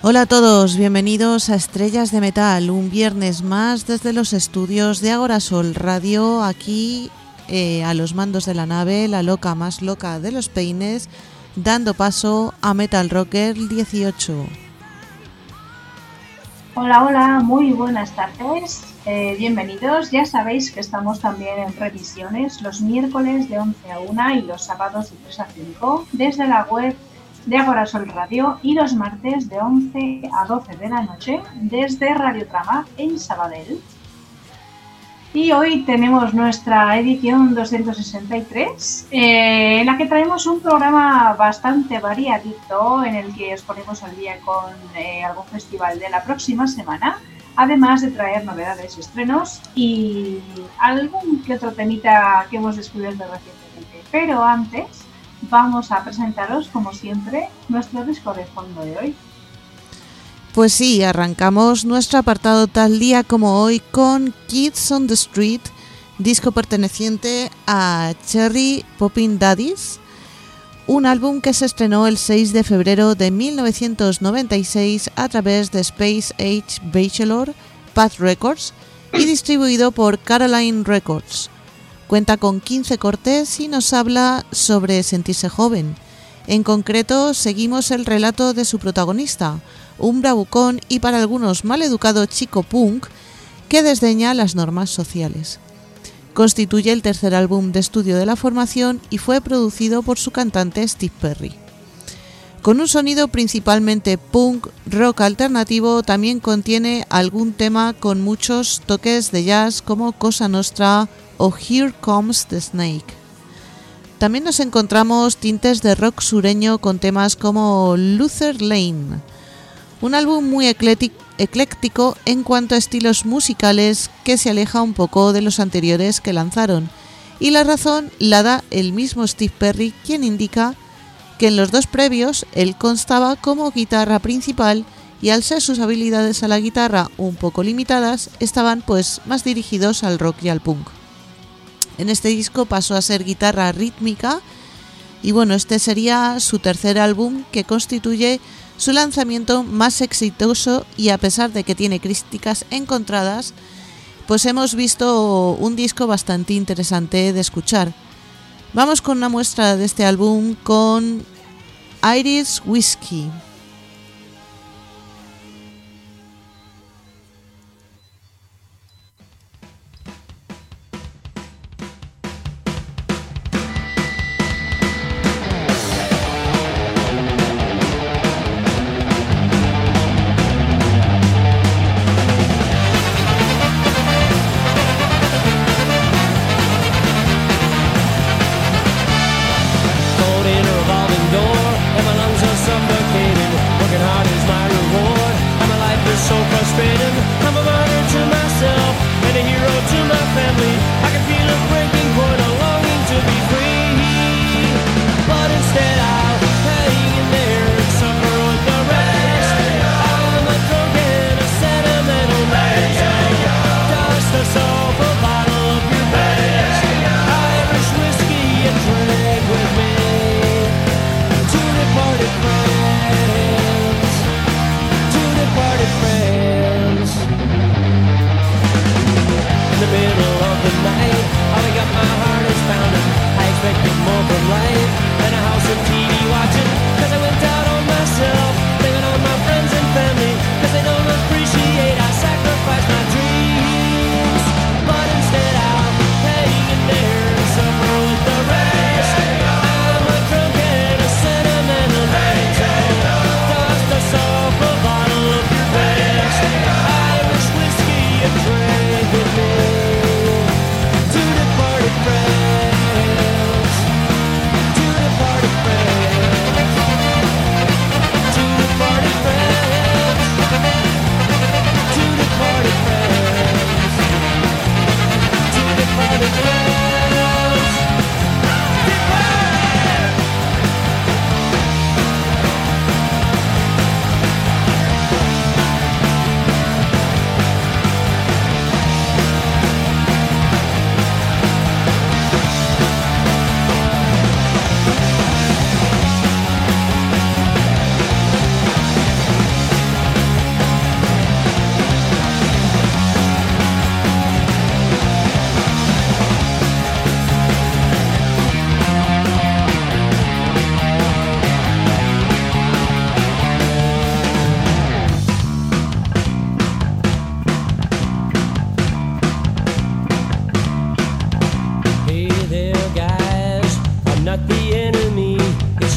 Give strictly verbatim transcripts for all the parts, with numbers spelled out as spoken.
Hola a todos, bienvenidos a Estrellas de Metal, un viernes más desde los estudios de Agorasol Radio, aquí eh, a los mandos de la nave, la loca más loca de los peines, dando paso a Metal Rocker dieciocho. Hola, hola, muy buenas tardes, eh, bienvenidos. Ya sabéis que estamos también en revisiones los miércoles de once a una y los sábados de tres a cinco desde la web de Agorasol Radio y los martes de once a doce de la noche desde Radio Trama en Sabadell. Y hoy tenemos nuestra edición doscientos sesenta y tres, eh, en la que traemos un programa bastante variadito, en el que os ponemos al día con eh, algún festival de la próxima semana, además de traer novedades y estrenos y algún que otro temita que hemos descubierto recientemente. Pero antes vamos a presentaros, como siempre, nuestro disco de fondo de hoy. Pues sí, arrancamos nuestro apartado tal día como hoy con Kids on the Street, disco perteneciente a Cherry Poppin' Daddies, un álbum que se estrenó el seis de febrero de mil novecientos noventa y seis a través de Space Age Bachelor Path Records y distribuido por Caroline Records. Cuenta con quince cortes y nos habla sobre sentirse joven. En concreto, seguimos el relato de su protagonista, un bravucón y para algunos maleducado chico punk que desdeña las normas sociales. Constituye el tercer álbum de estudio de la formación y fue producido por su cantante Steve Perry. Con un sonido principalmente punk rock alternativo, también contiene algún tema con muchos toques de jazz como Cosa Nostra o Here Comes the Snake. También nos encontramos tintes de rock sureño con temas como Luther Lane. Un álbum muy ecléctico en cuanto a estilos musicales que se aleja un poco de los anteriores que lanzaron, y la razón la da el mismo Steve Perry, quien indica que en los dos previos él constaba como guitarra principal y al ser sus habilidades a la guitarra un poco limitadas, estaban pues más dirigidos al rock y al punk. En este disco pasó a ser guitarra rítmica y bueno, este sería su tercer álbum, que constituye su lanzamiento más exitoso, y a pesar de que tiene críticas encontradas, pues hemos visto un disco bastante interesante de escuchar. Vamos con una muestra de este álbum con Irish Whiskey. Door, and my lungs are suffocating.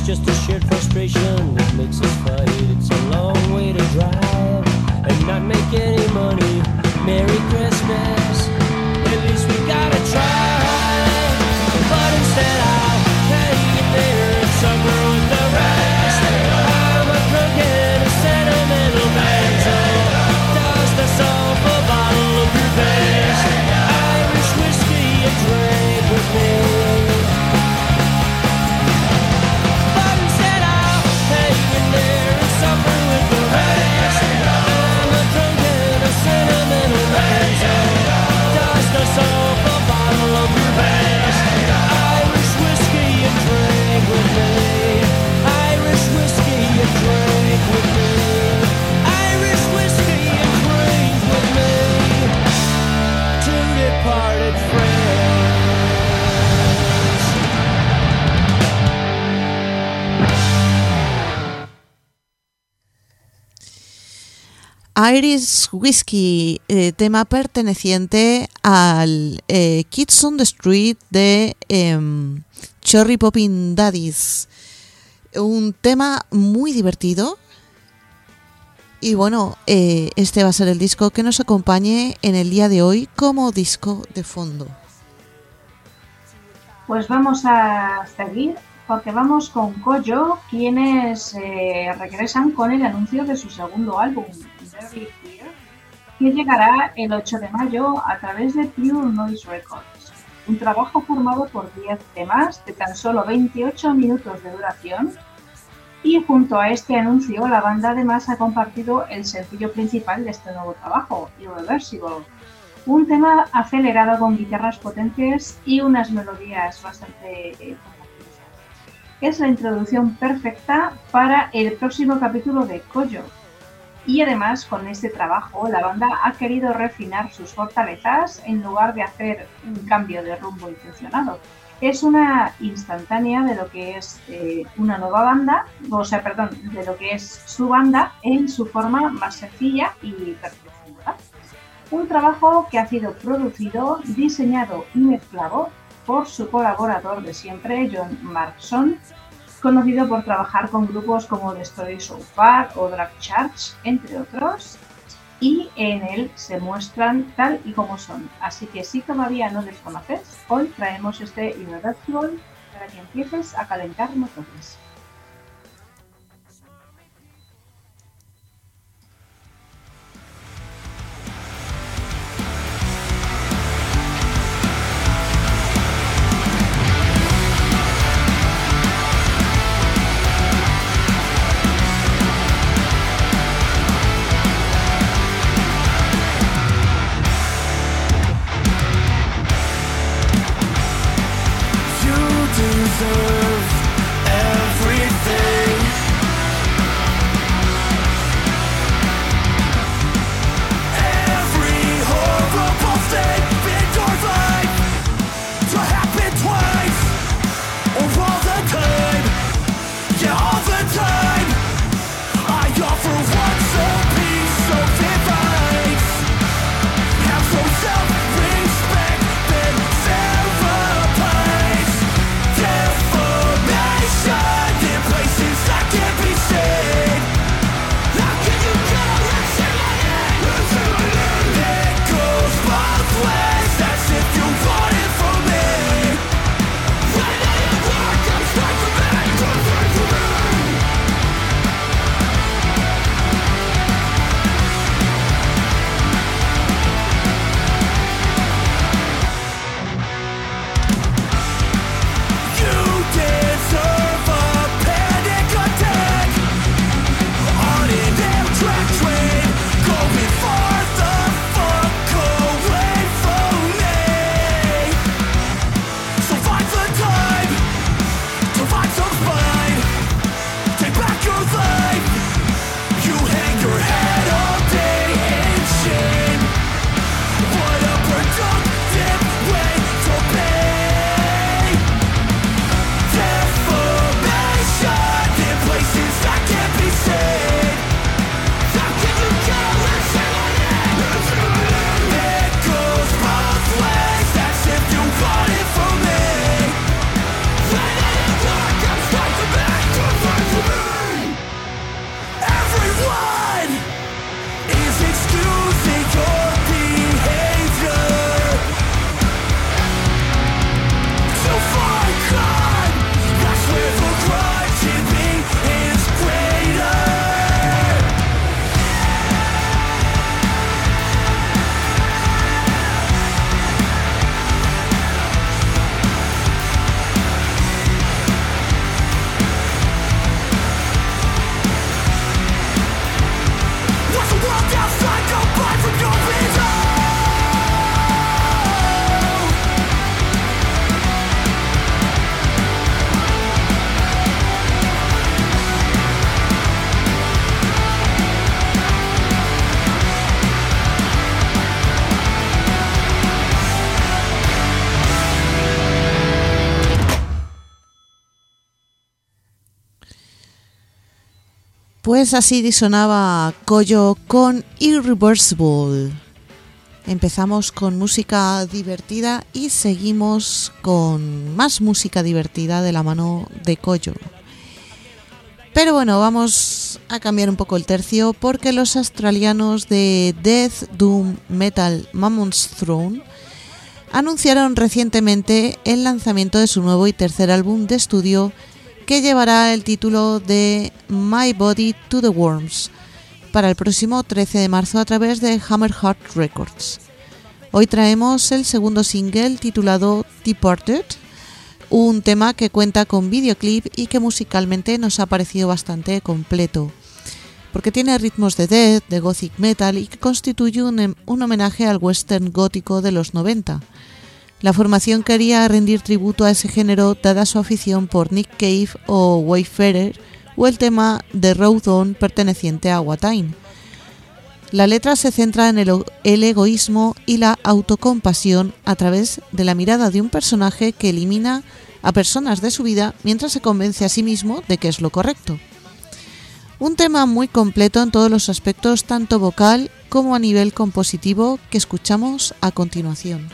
just a shared frustration that makes us fight. It's a long way to drive and not make any money. Merry Christmas, at least we gotta try. But instead I'll hang in there and suffer with the rest. I'm a drunk and a sentimental man, so dust us off a bottle of your best Irish whiskey and drink with me. But instead I'll hang in there and suffer with the rest. I'm a drunk and a sentimental man, so dust us off a bottle of your best Irish whiskey and drink with me. Irish whiskey and drink with me. Irish whiskey and drink with me. Two departed friends. Irish Whiskey, eh, tema perteneciente al eh, Kids on the Street de eh, Cherry Poppin' Daddies. Un tema muy divertido. Y bueno, eh, este va a ser el disco que nos acompañe en el día de hoy como disco de fondo. Pues vamos a seguir porque vamos con Kojo, quienes eh, regresan con el anuncio de su segundo álbum, Very Clear, que llegará el ocho de mayo a través de Pure Noise Records. Un trabajo formado por diez temas de tan solo veintiocho minutos de duración, y junto a este anuncio la banda además ha compartido el sencillo principal de este nuevo trabajo, Irreversible, un tema acelerado con guitarras potentes y unas melodías bastante eh, es la introducción perfecta para el próximo capítulo de Kojo. Y además, con este trabajo, la banda ha querido refinar sus fortalezas en lugar de hacer un cambio de rumbo intencionado. Es una instantánea de lo que es eh, una nueva banda, o sea, perdón, de lo que es su banda en su forma más sencilla y perfeccionada. Un trabajo que ha sido producido, diseñado y mezclado por su colaborador de siempre, John Markson, conocido por trabajar con grupos como The Story So Far o Drag Church, entre otros, y en él se muestran tal y como son. Así que si todavía no les conoces, hoy traemos este Irreversible para que empieces a calentar motores. Self-respect, then sacrifice. Pues así disonaba Koyo con Irreversible. Empezamos con música divertida y seguimos con más música divertida de la mano de Koyo. Pero bueno, vamos a cambiar un poco el tercio porque los australianos de Death Doom Metal Mammoth's Throne anunciaron recientemente el lanzamiento de su nuevo y tercer álbum de estudio, que llevará el título de My Body to the Worms para el próximo trece de marzo a través de Hammerheart Records. Hoy traemos el segundo single titulado Departed, un tema que cuenta con videoclip y que musicalmente nos ha parecido bastante completo, porque tiene ritmos de death, de gothic metal y que constituye un, un homenaje al western gótico de los noventa. La formación quería rendir tributo a ese género dada su afición por Nick Cave o Wayfarer o el tema de Road On perteneciente a Watain. La letra se centra en el, el egoísmo y la autocompasión a través de la mirada de un personaje que elimina a personas de su vida mientras se convence a sí mismo de que es lo correcto. Un tema muy completo en todos los aspectos, tanto vocal como a nivel compositivo, que escuchamos a continuación.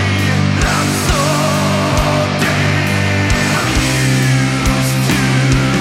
To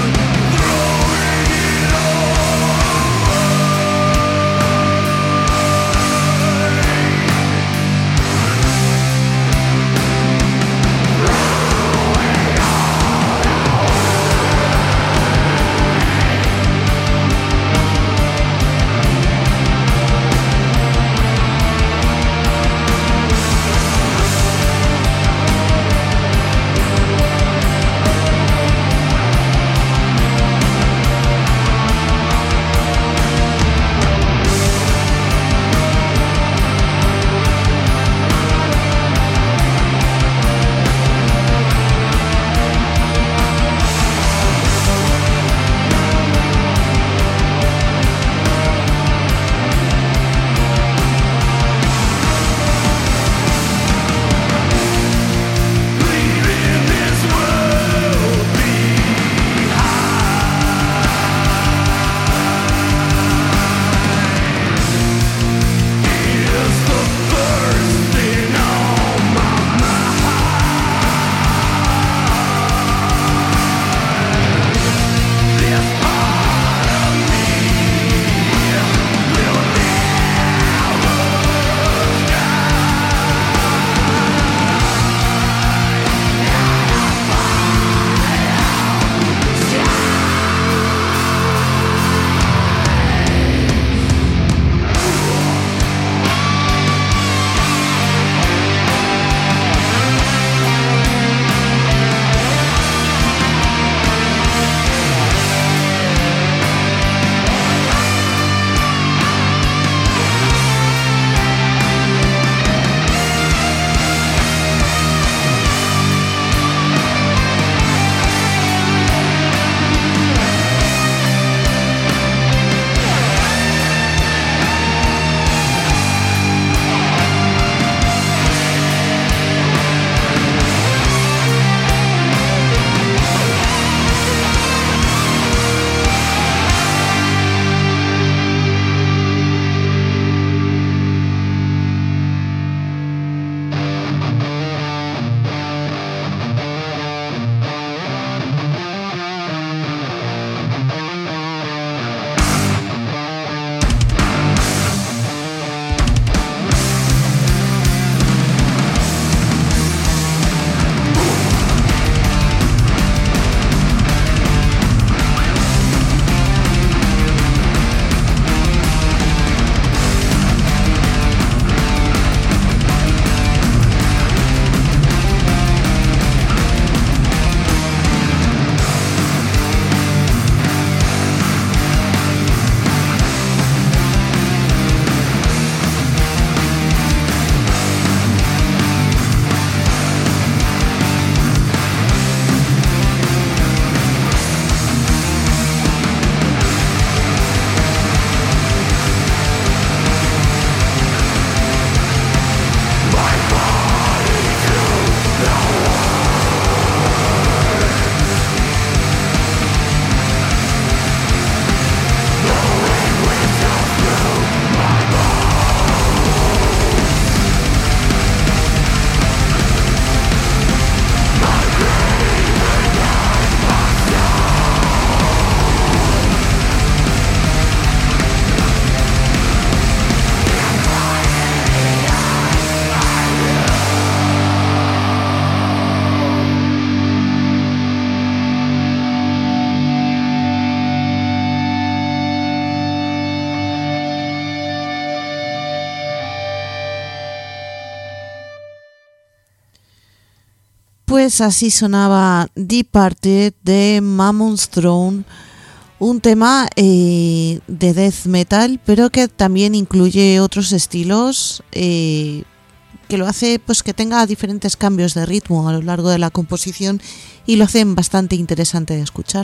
Pues así sonaba Departed de Mammoth's Throne, un tema eh, de death metal, pero que también incluye otros estilos, eh, que lo hace pues que tenga diferentes cambios de ritmo a lo largo de la composición y lo hacen bastante interesante de escuchar.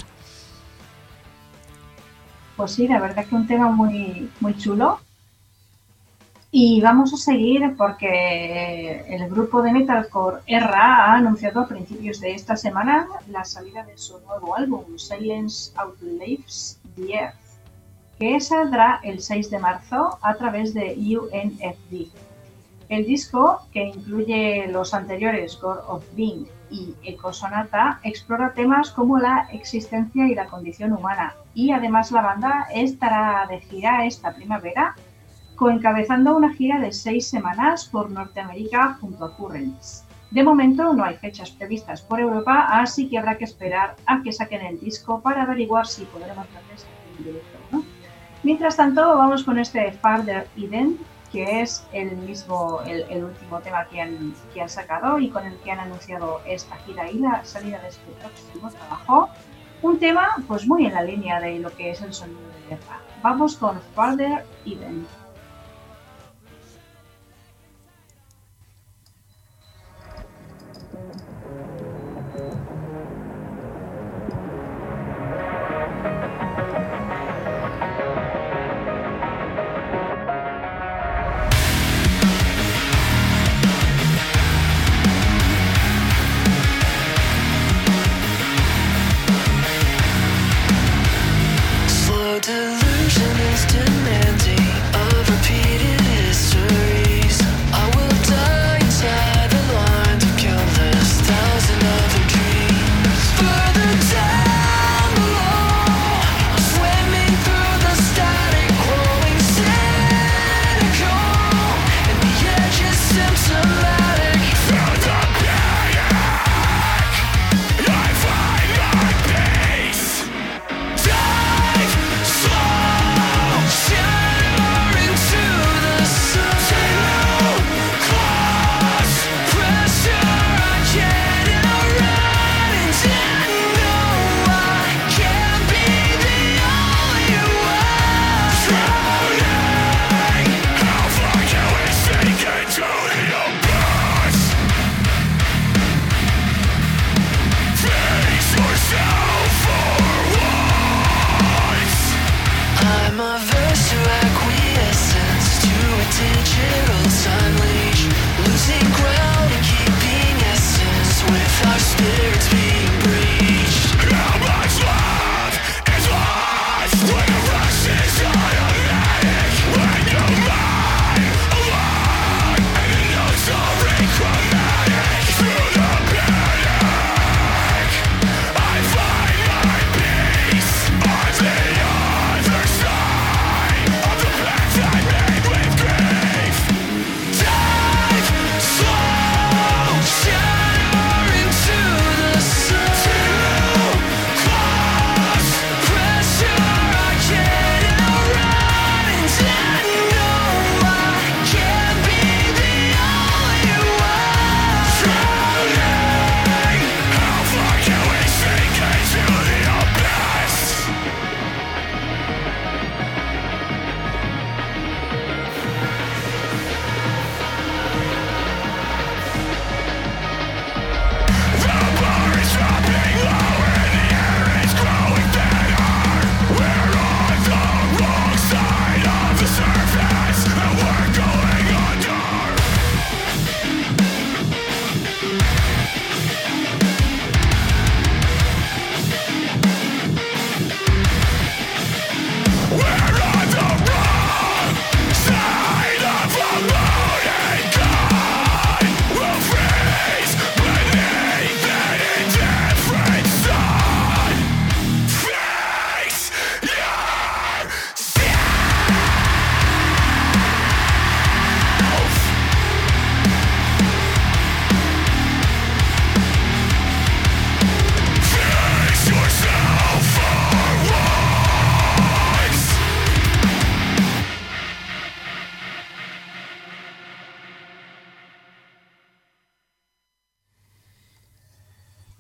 Pues sí, la verdad que un tema muy, muy chulo. Y vamos a seguir porque el grupo de metalcore Erra ha anunciado a principios de esta semana la salida de su nuevo álbum, Silence Outlives the Earth, que saldrá el seis de marzo a través de U N F D. El disco, que incluye los anteriores God of Being y Echo Sonata, explora temas como la existencia y la condición humana, y además la banda estará de gira esta primavera, coencabezando una gira de seis semanas por Norteamérica junto a Currents. De momento no hay fechas previstas por Europa, así que habrá que esperar a que saquen el disco para averiguar si podremos verles en directo, ¿no? Mientras tanto, vamos con este Farther Eden, que es el mismo, el, el último tema que han, que han sacado y con el que han anunciado esta gira y la salida de este próximo trabajo. Un tema pues muy en la línea de lo que es el sonido de guerra. Vamos con Farther Eden. Delusion is demanding of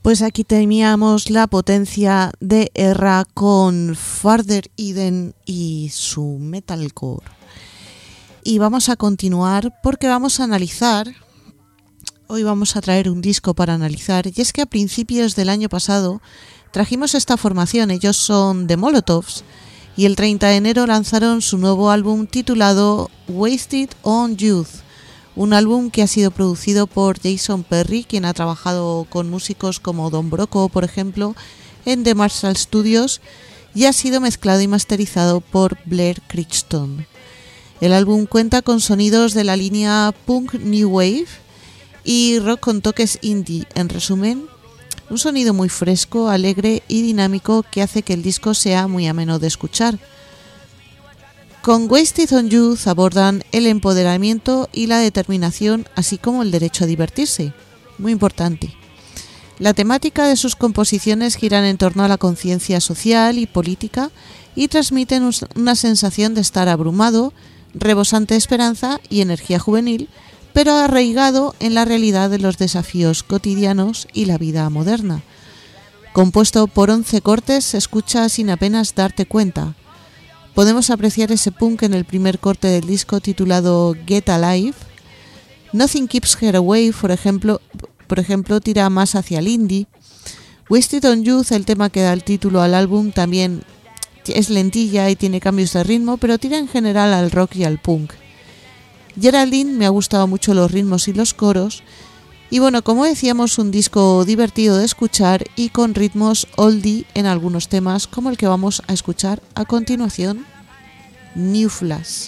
Pues aquí teníamos la potencia de Erra con Farther Eden y su metalcore. Y vamos a continuar porque vamos a analizar, hoy vamos a traer un disco para analizar, y es que a principios del año pasado trajimos esta formación, ellos son The Molotovs, y el treinta de enero lanzaron su nuevo álbum titulado Wasted on Youth, un álbum que ha sido producido por Jason Perry, quien ha trabajado con músicos como Don Broco, por ejemplo, en The Marshall Studios, y ha sido mezclado y masterizado por Blair Crichton. El álbum cuenta con sonidos de la línea punk new wave y rock con toques indie. En resumen, un sonido muy fresco, alegre y dinámico que hace que el disco sea muy ameno de escuchar. Con Wasted on Youth abordan el empoderamiento y la determinación, así como el derecho a divertirse. Muy importante. La temática de sus composiciones giran en torno a la conciencia social y política y transmiten una sensación de estar abrumado, rebosante de esperanza y energía juvenil, pero arraigado en la realidad de los desafíos cotidianos y la vida moderna. Compuesto por once cortes, se escucha sin apenas darte cuenta. Podemos apreciar ese punk en el primer corte del disco titulado Get Alive. Nothing Keeps Her Away, por ejemplo, por ejemplo, tira más hacia el indie. Wasted on Youth, el tema que da el título al álbum, también es lentilla y tiene cambios de ritmo, pero tira en general al rock y al punk. Geraldine, me ha gustado mucho los ritmos y los coros, y bueno, como decíamos, un disco divertido de escuchar y con ritmos oldie en algunos temas, como el que vamos a escuchar a continuación, New Flash.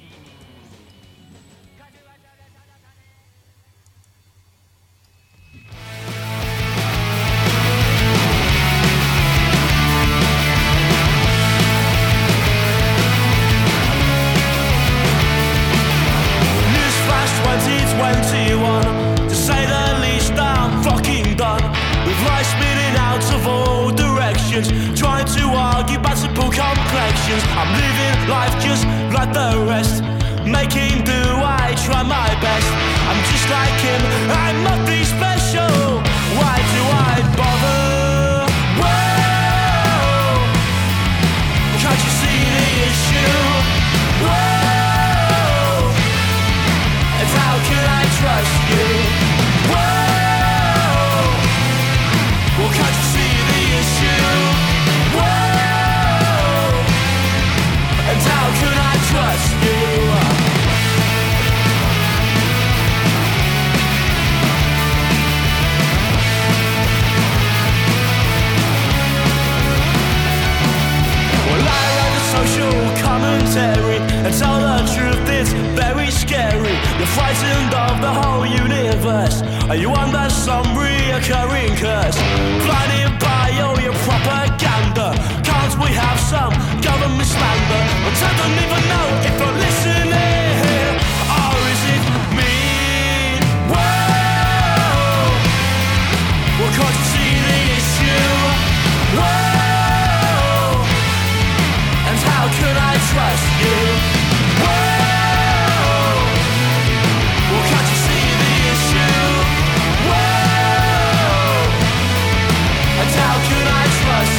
twenty-one, to say the least, I'm fucking done with life spinning out of all directions, trying to argue about simple complexions. I'm living life just like the rest, making do, I try my best. I'm just like him, I'm nothing special. Why do I bother? Whoa, can't you see the issue? Whoa, how can I trust you? Whoa, well, can't you see the issue? Whoa, and how can I trust you? Well, I write a social commentary and tell the truth, it's very scary. You're frightened of the whole universe. Are you under some reoccurring curse? Blinded by all your propaganda. Can't we have some government slander? But I don't even know if you're listening, or is it me? Whoa, well, can't you see the issue? Whoa, and how can I trust you? Whoa, well, can't you see the issue? Whoa, and how can I trust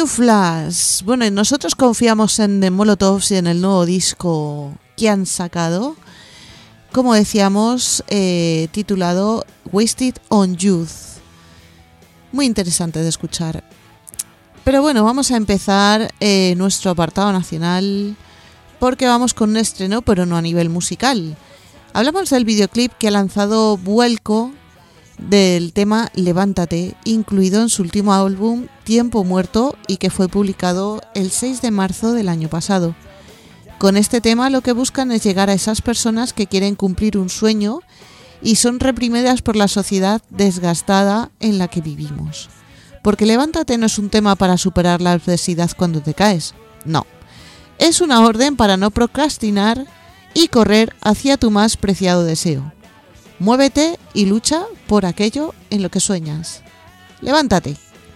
New Flash. Bueno, y nosotros confiamos en The Molotovs y en el nuevo disco que han sacado, como decíamos, eh, titulado Wasted on Youth. Muy interesante de escuchar. Pero bueno, vamos a empezar eh, nuestro apartado nacional, porque vamos con un estreno, pero no a nivel musical. Hablamos del videoclip que ha lanzado Vuelco del tema Levántate, incluido en su último álbum Tiempo Muerto, y que fue publicado el seis de marzo del año pasado. Con este tema lo que buscan es llegar a esas personas que quieren cumplir un sueño y son reprimidas por la sociedad desgastada en la que vivimos. Porque Levántate no es un tema para superar la adversidad cuando te caes, no. Es una orden para no procrastinar y correr hacia tu más preciado deseo. Muévete y lucha por aquello en lo que sueñas. Levántate.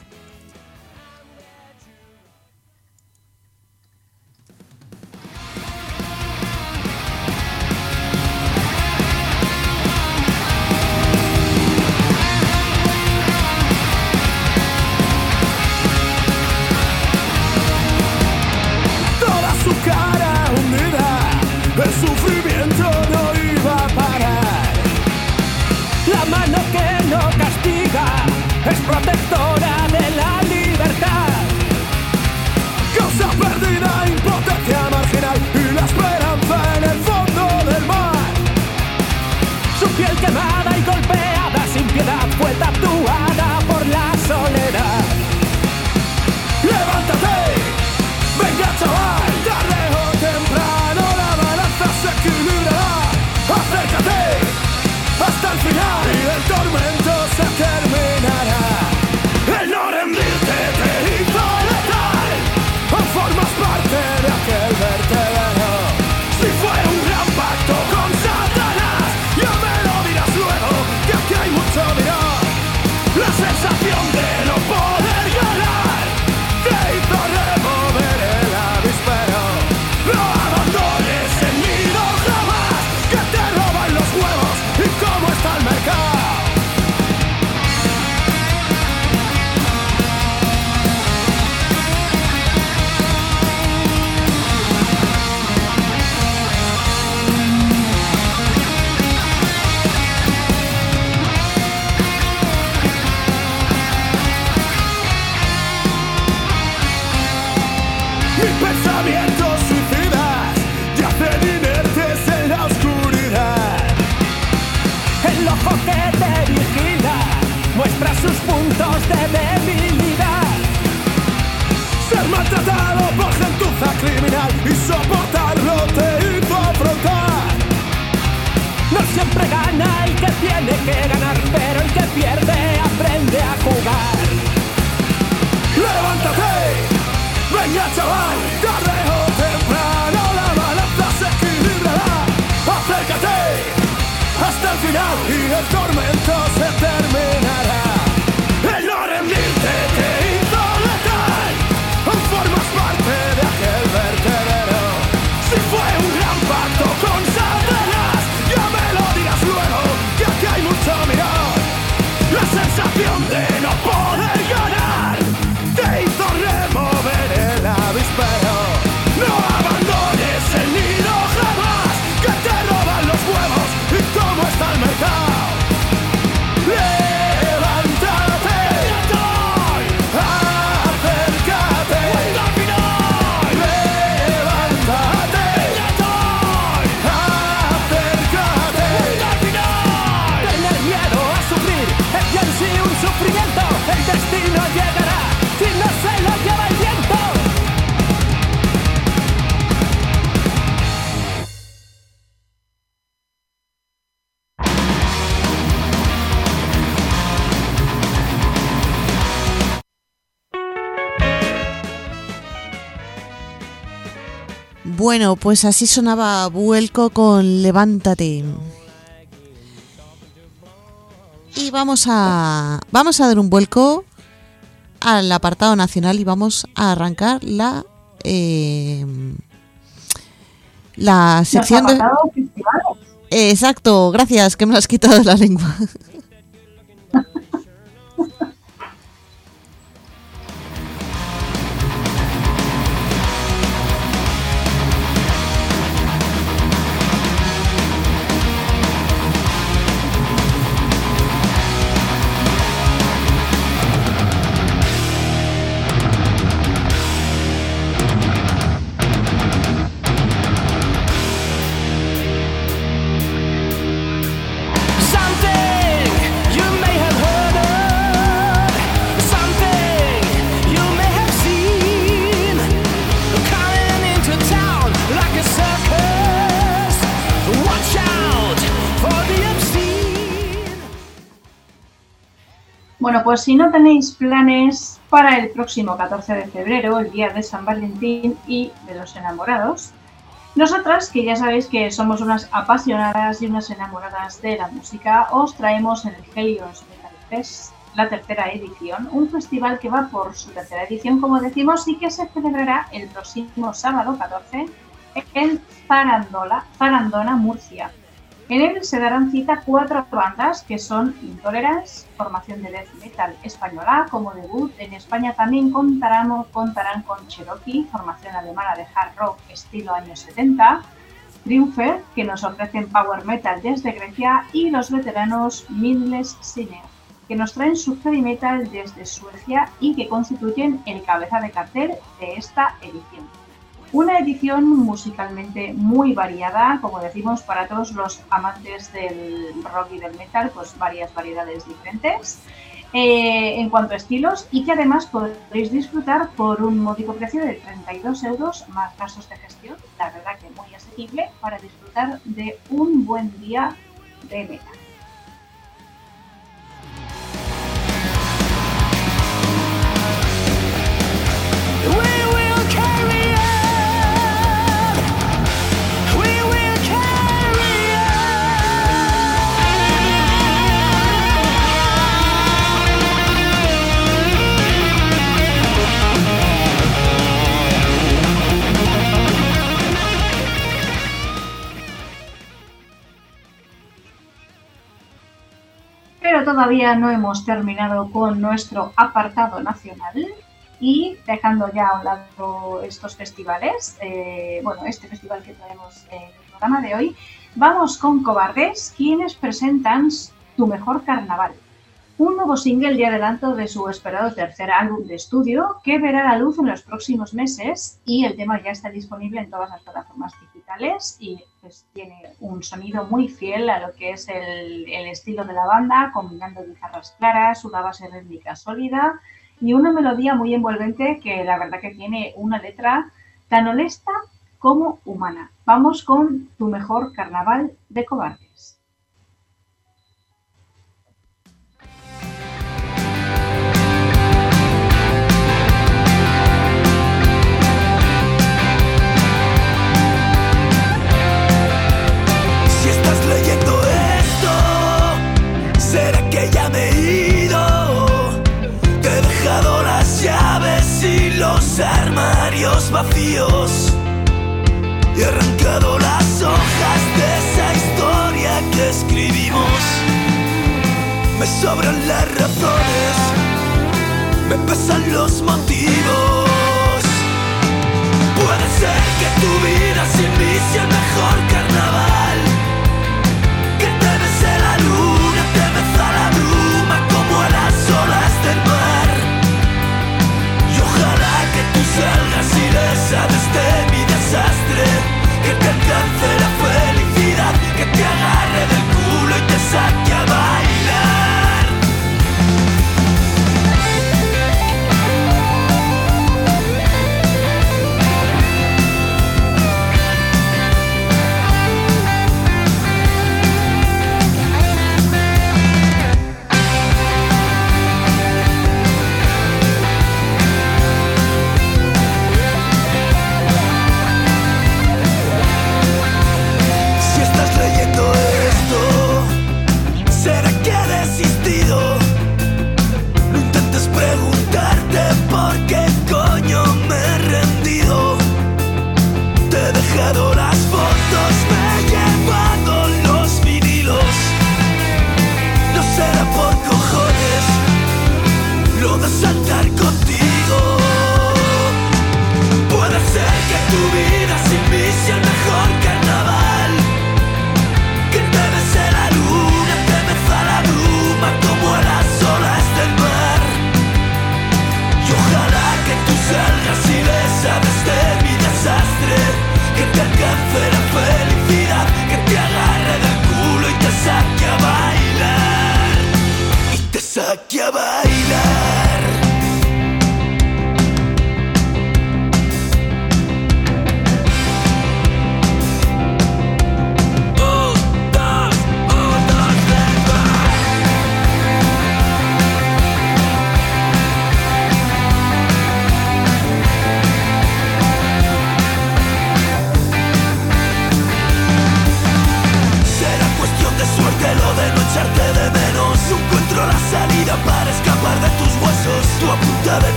Toda su cara hundida, el sufrimiento no iba a parar. La mano que no castiga es protectora de la libertad. Causa perdida, impotencia marginal y la esperanza en el fondo del mar. Su piel quemada y golpeada sin piedad fue tatuada por la soledad. Levántate, venga chaval, tarde o temprano la balanza se equilibrará. Acércate hasta el final y el tormento se terminará. El no rendirte te hizo letal, o formas parte de aquel vertedero. Si fue un gran pacto con Satanás, ya me lo dirás luego, que aquí hay mucho mirar. La sensación de no poder ganar te hizo remover el avispero. No abandones el nido jamás, que te roban los huevos y cómo está el mercado. Mis pensamientos suicidas yacen inertes en la oscuridad. El ojo que te vigila muestra sus puntos de debilidad. Ser maltratado por gentuza criminal y soportarlo te hizo afrontar. No siempre gana el que tiene que ganar, pero el que pierde aprende a jugar. Levántate, venga chaval, tarde o temprano la balanza se equilibrará. Acércate hasta el final y el tormento se terminará. El no rendirte te hizo letal, o formas parte de aquel vertedero. Si fue un gran pacto con Satanás, ya me lo dirás luego, que aquí hay mucho mirar. La sensación de no poder ganar te hizo remover el avispero. No abandones el nido jamás, que te roban los huevos y cómo está el mercado. Levántate, acércate, levántate, acércate. Tener miedo a sufrir es ya en sí un sufrimiento. El destino llegará si no se lo lleva el viento. Bueno, pues así sonaba Vuelco con Levántate. Y vamos a vamos a dar un vuelco al apartado nacional y vamos a arrancar la eh, la sección Los de apartados festivales. eh, exacto, gracias, que me lo has quitado de la lengua. Bueno, pues si no tenéis planes para el próximo catorce de febrero, el día de San Valentín y de los enamorados, nosotras, que ya sabéis que somos unas apasionadas y unas enamoradas de la música, os traemos en el Helios Metal Fest la tercera edición, un festival que va por su tercera edición, como decimos, y que se celebrará el próximo sábado catorce en Zarandola, Zarandona, Murcia. En él se darán cita cuatro bandas que son Intolerance, formación de death metal española. Como debut en España también contarán, contarán con Cherokee, formación alemana de hard rock estilo años setenta, Triumpher, que nos ofrecen power metal desde Grecia, y los veteranos Mindless Sinner, que nos traen su heavy metal desde Suecia y que constituyen el cabeza de cartel de esta edición. Una edición musicalmente muy variada, como decimos, para todos los amantes del rock y del metal, pues varias variedades diferentes eh, en cuanto a estilos, y que además podréis disfrutar por un módico precio de treinta y dos euros más gastos de gestión, la verdad que muy asequible para disfrutar de un buen día de metal. Pero todavía no hemos terminado con nuestro apartado nacional y dejando ya a un lado estos festivales, eh, bueno, este festival que traemos en el programa de hoy, vamos con Cobardes, quienes presentan Tu Mejor Carnaval, un nuevo single de adelanto de su esperado tercer álbum de estudio que verá la luz en los próximos meses, y el tema ya está disponible en todas las plataformas digitales y pues tiene un sonido muy fiel a lo que es el, el estilo de la banda, combinando guitarras claras, una base rítmica sólida y una melodía muy envolvente que la verdad que tiene una letra tan honesta como humana. Vamos con Tu Mejor Carnaval de Cobardes. Leyendo esto, ¿será que ya me he ido? Te he dejado las llaves y los armarios vacíos y he arrancado las hojas de esa historia que escribimos. Me sobran las razones, me pesan los motivos. Puede ser que tu vida sin mí sea el mejor carnaval, que te bese la luna, te besa la bruma como a las olas del mar. Y ojalá que tú salgas ilesa de este mi desastre, que te alcance la felicidad, que te agarre del culo y te saque a bailar.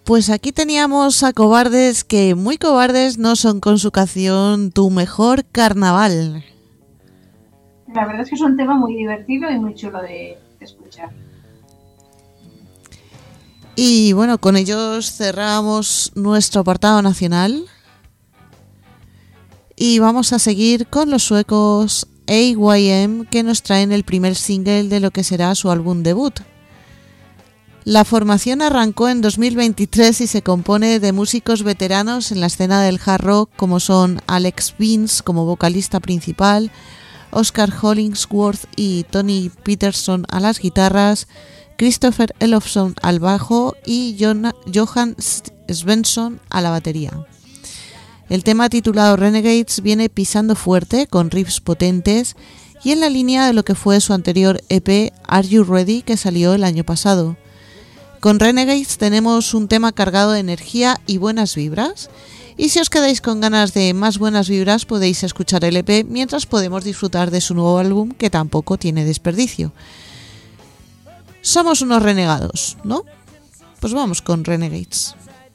Pues aquí teníamos a Cobardes, que muy cobardes no son, con su canción Tu Mejor Carnaval. La verdad es que es un tema muy divertido y muy chulo de, de escuchar. Y bueno, con ellos cerramos nuestro apartado nacional. Y vamos a seguir con los suecos A Y M, que nos traen el primer single de lo que será su álbum debut. La formación arrancó en dos mil veintitrés y se compone de músicos veteranos en la escena del hard rock, como son Alex Vince como vocalista principal, Oscar Hollingsworth y Tony Peterson a las guitarras, Christopher Elofsson al bajo y John, Johan Svensson a la batería. El tema titulado Renegades viene pisando fuerte con riffs potentes y en la línea de lo que fue su anterior E P Are You Ready, que salió el año pasado. Con Renegades tenemos un tema cargado de energía y buenas vibras, y si os quedáis con ganas de más buenas vibras podéis escuchar el E P mientras podemos disfrutar de su nuevo álbum, que tampoco tiene desperdicio. Somos unos renegados, ¿no? Pues vamos con Renegades.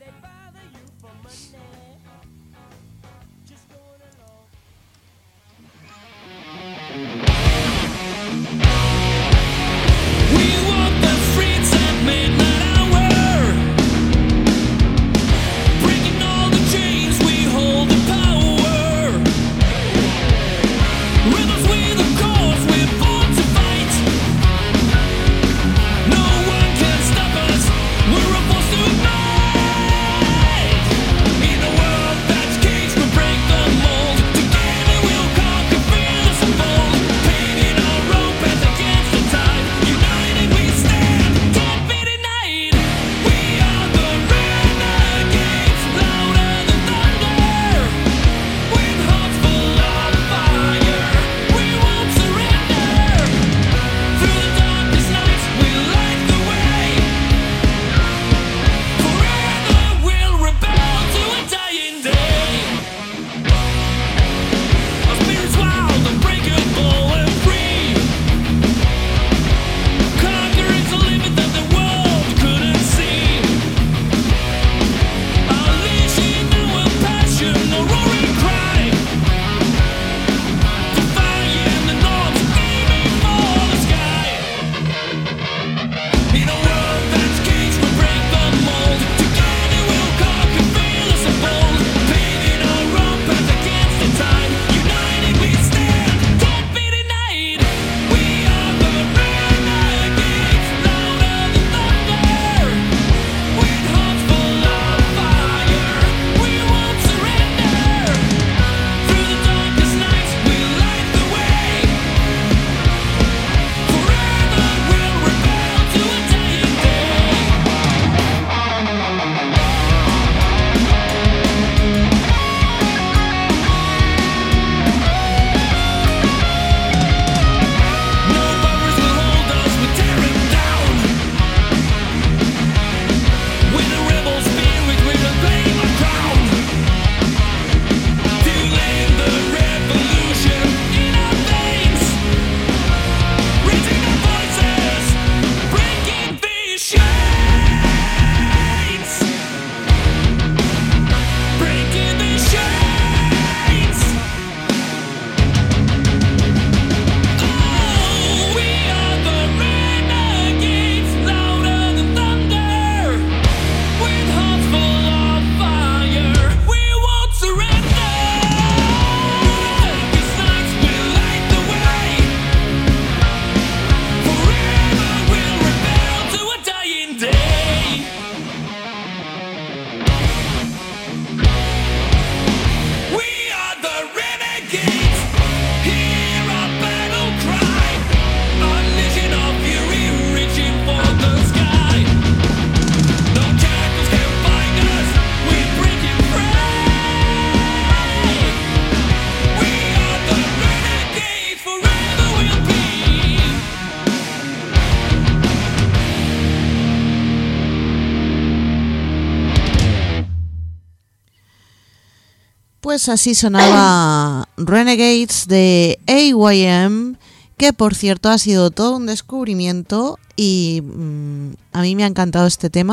Pues así sonaba Renegades de A Y M, que por cierto ha sido todo un descubrimiento y mmm, a mí me ha encantado este tema.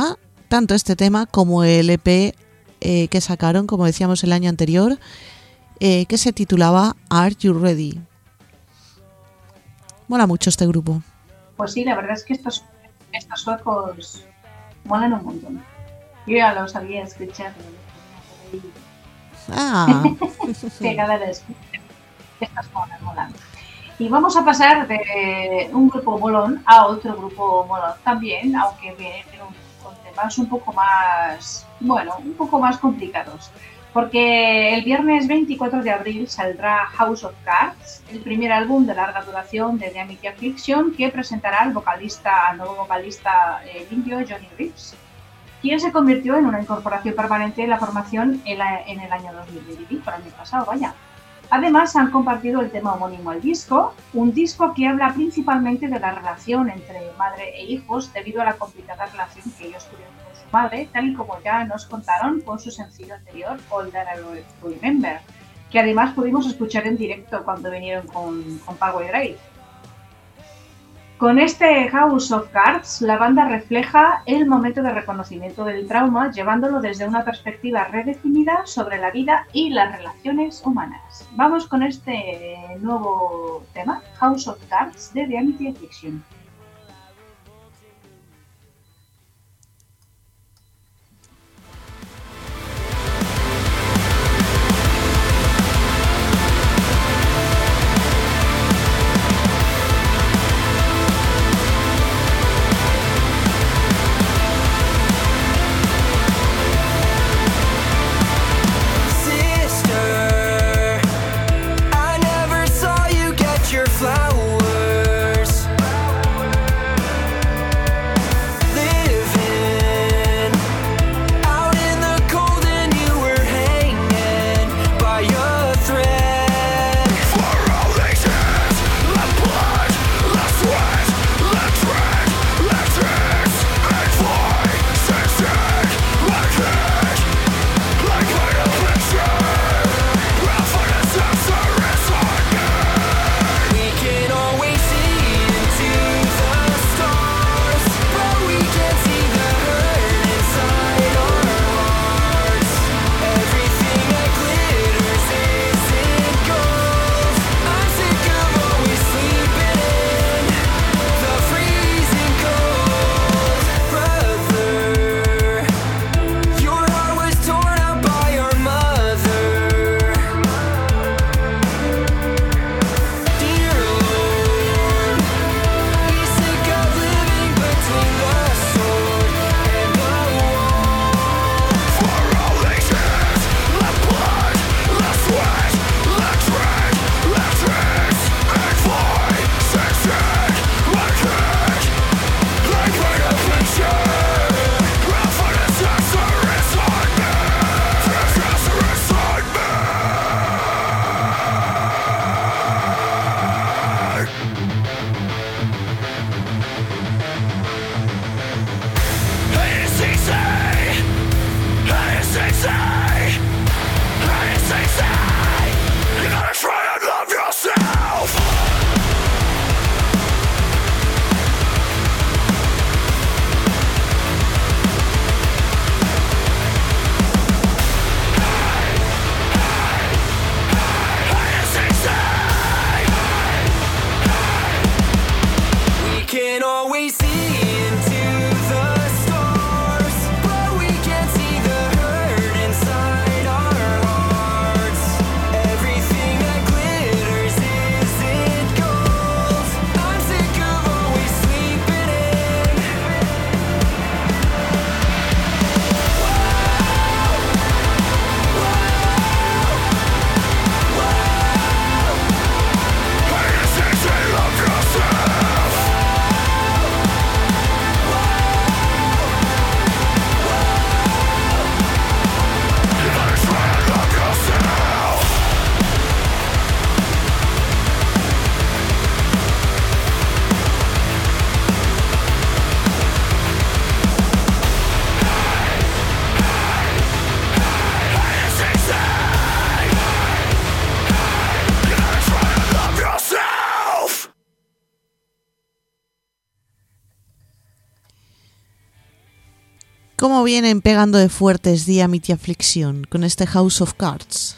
tanto este tema como el E P eh, que sacaron, como decíamos el año anterior, eh, que se titulaba Are You Ready? Mola mucho este grupo. Pues sí, la verdad es que estos, estos suecos molan un montón. Yo ya los había escuchado. Ah, Pegada a la escucha. Estas molan, molan. Y vamos a pasar de un grupo molón a otro grupo molón también, aunque vienen con temas un poco más, bueno, un poco más complicados. Porque el viernes veinticuatro de abril saldrá House of Cards, el primer álbum de larga duración de The Amity Affliction, que presentará al vocalista, al nuevo vocalista eh, indio Johnny Reeves, quien se convirtió en una incorporación permanente en la formación en, la, en el año dos mil veinticinco, el año pasado, vaya. Además, han compartido el tema homónimo al disco, un disco que habla principalmente de la relación entre madre e hijos debido a la complicada relación que ellos tuvieron con su madre, tal y como ya nos contaron con su sencillo anterior, All That I Remember, que además pudimos escuchar en directo cuando vinieron con, con Power Drive. Con este House of Cards, la banda refleja el momento de reconocimiento del trauma, llevándolo desde una perspectiva redefinida sobre la vida y las relaciones humanas. Vamos con este nuevo tema, House of Cards, de The Amity Affliction. Flowers ¿Cómo vienen pegando de fuertes Diamity Affliction con este House of Cards?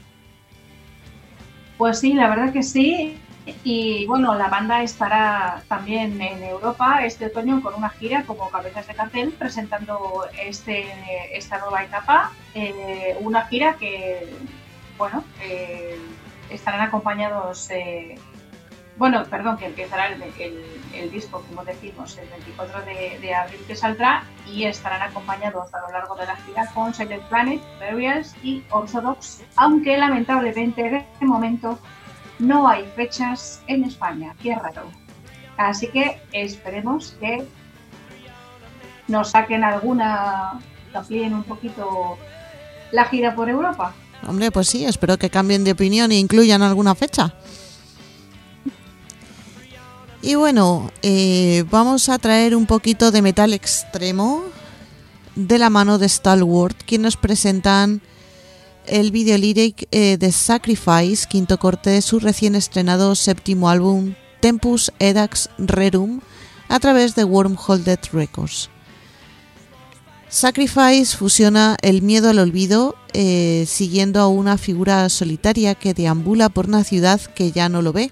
Pues sí, la verdad que sí. Y bueno, la banda estará también en Europa este otoño con una gira como cabezas de cartel presentando este, esta nueva etapa. Eh, una gira que, bueno, eh, estarán acompañados, eh, bueno, perdón, que empezará el, el, el disco, como decimos, el veinticuatro de, de abril que saldrá, y estarán acompañados a lo largo de la gira con Silent Planet, Burials y Orthodox, aunque lamentablemente de momento no hay fechas en España, qué raro. Así que esperemos que nos saquen alguna, que amplíen un poquito la gira por Europa. Hombre, pues sí, espero que cambien de opinión e incluyan alguna fecha. Y bueno, eh, vamos a traer un poquito de metal extremo de la mano de Stalwart, quienes nos presentan el video lyric eh, de Sacrifice, quinto corte de su recién estrenado séptimo álbum Tempus Edax Rerum, a través de Wormhole Death Records. Sacrifice fusiona el miedo al olvido, eh, siguiendo a una figura solitaria que deambula por una ciudad que ya no lo ve.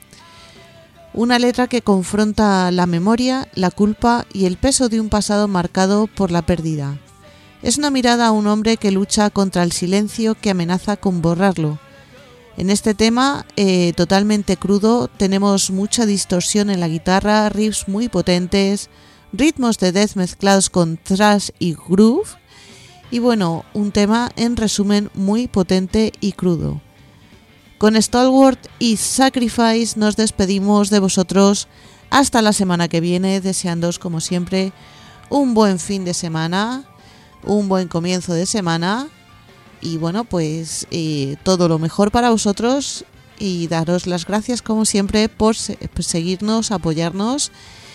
Una letra que confronta la memoria, la culpa y el peso de un pasado marcado por la pérdida. Es una mirada a un hombre que lucha contra el silencio que amenaza con borrarlo. En este tema, eh, totalmente crudo, tenemos mucha distorsión en la guitarra, riffs muy potentes, ritmos de death mezclados con thrash y groove, y bueno, un tema en resumen muy potente y crudo. Con Stalwart y Sacrifice nos despedimos de vosotros hasta la semana que viene, deseándoos como siempre un buen fin de semana, un buen comienzo de semana y bueno, pues eh, todo lo mejor para vosotros, y daros las gracias como siempre por, se- por seguirnos, apoyarnos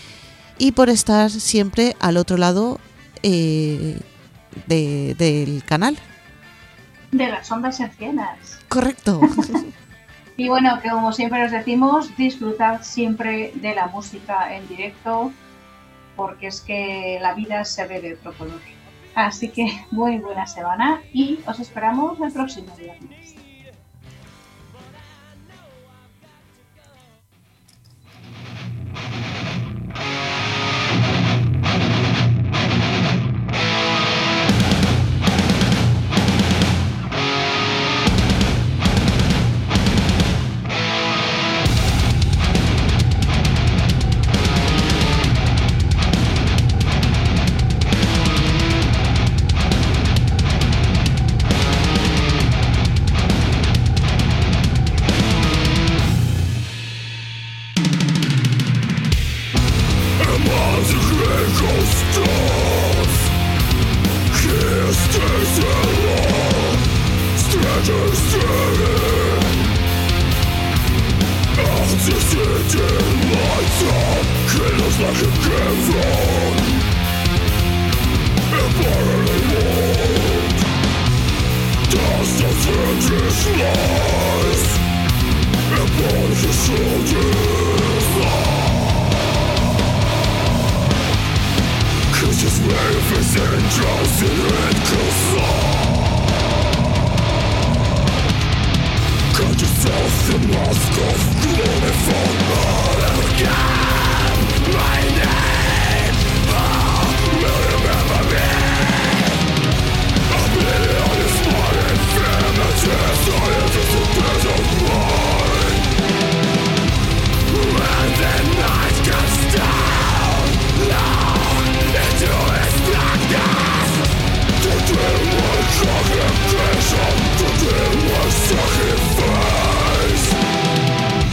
y por estar siempre al otro lado eh, de, del canal. De las ondas hercianas. Correcto. Y bueno, que como siempre os decimos, disfrutad siempre de la música en directo, porque es que la vida se ve de otro color. Así que muy buena semana y os esperamos el próximo viernes. Sacrifice.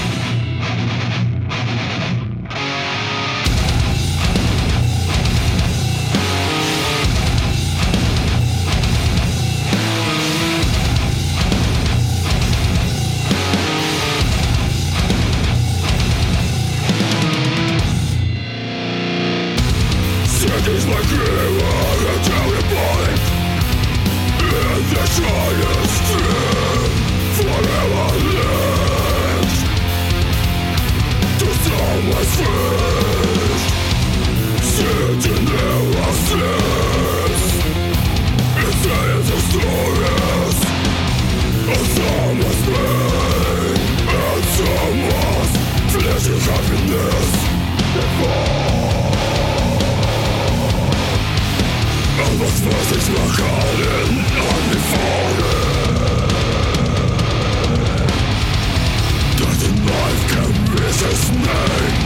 Doesn't life can resist me?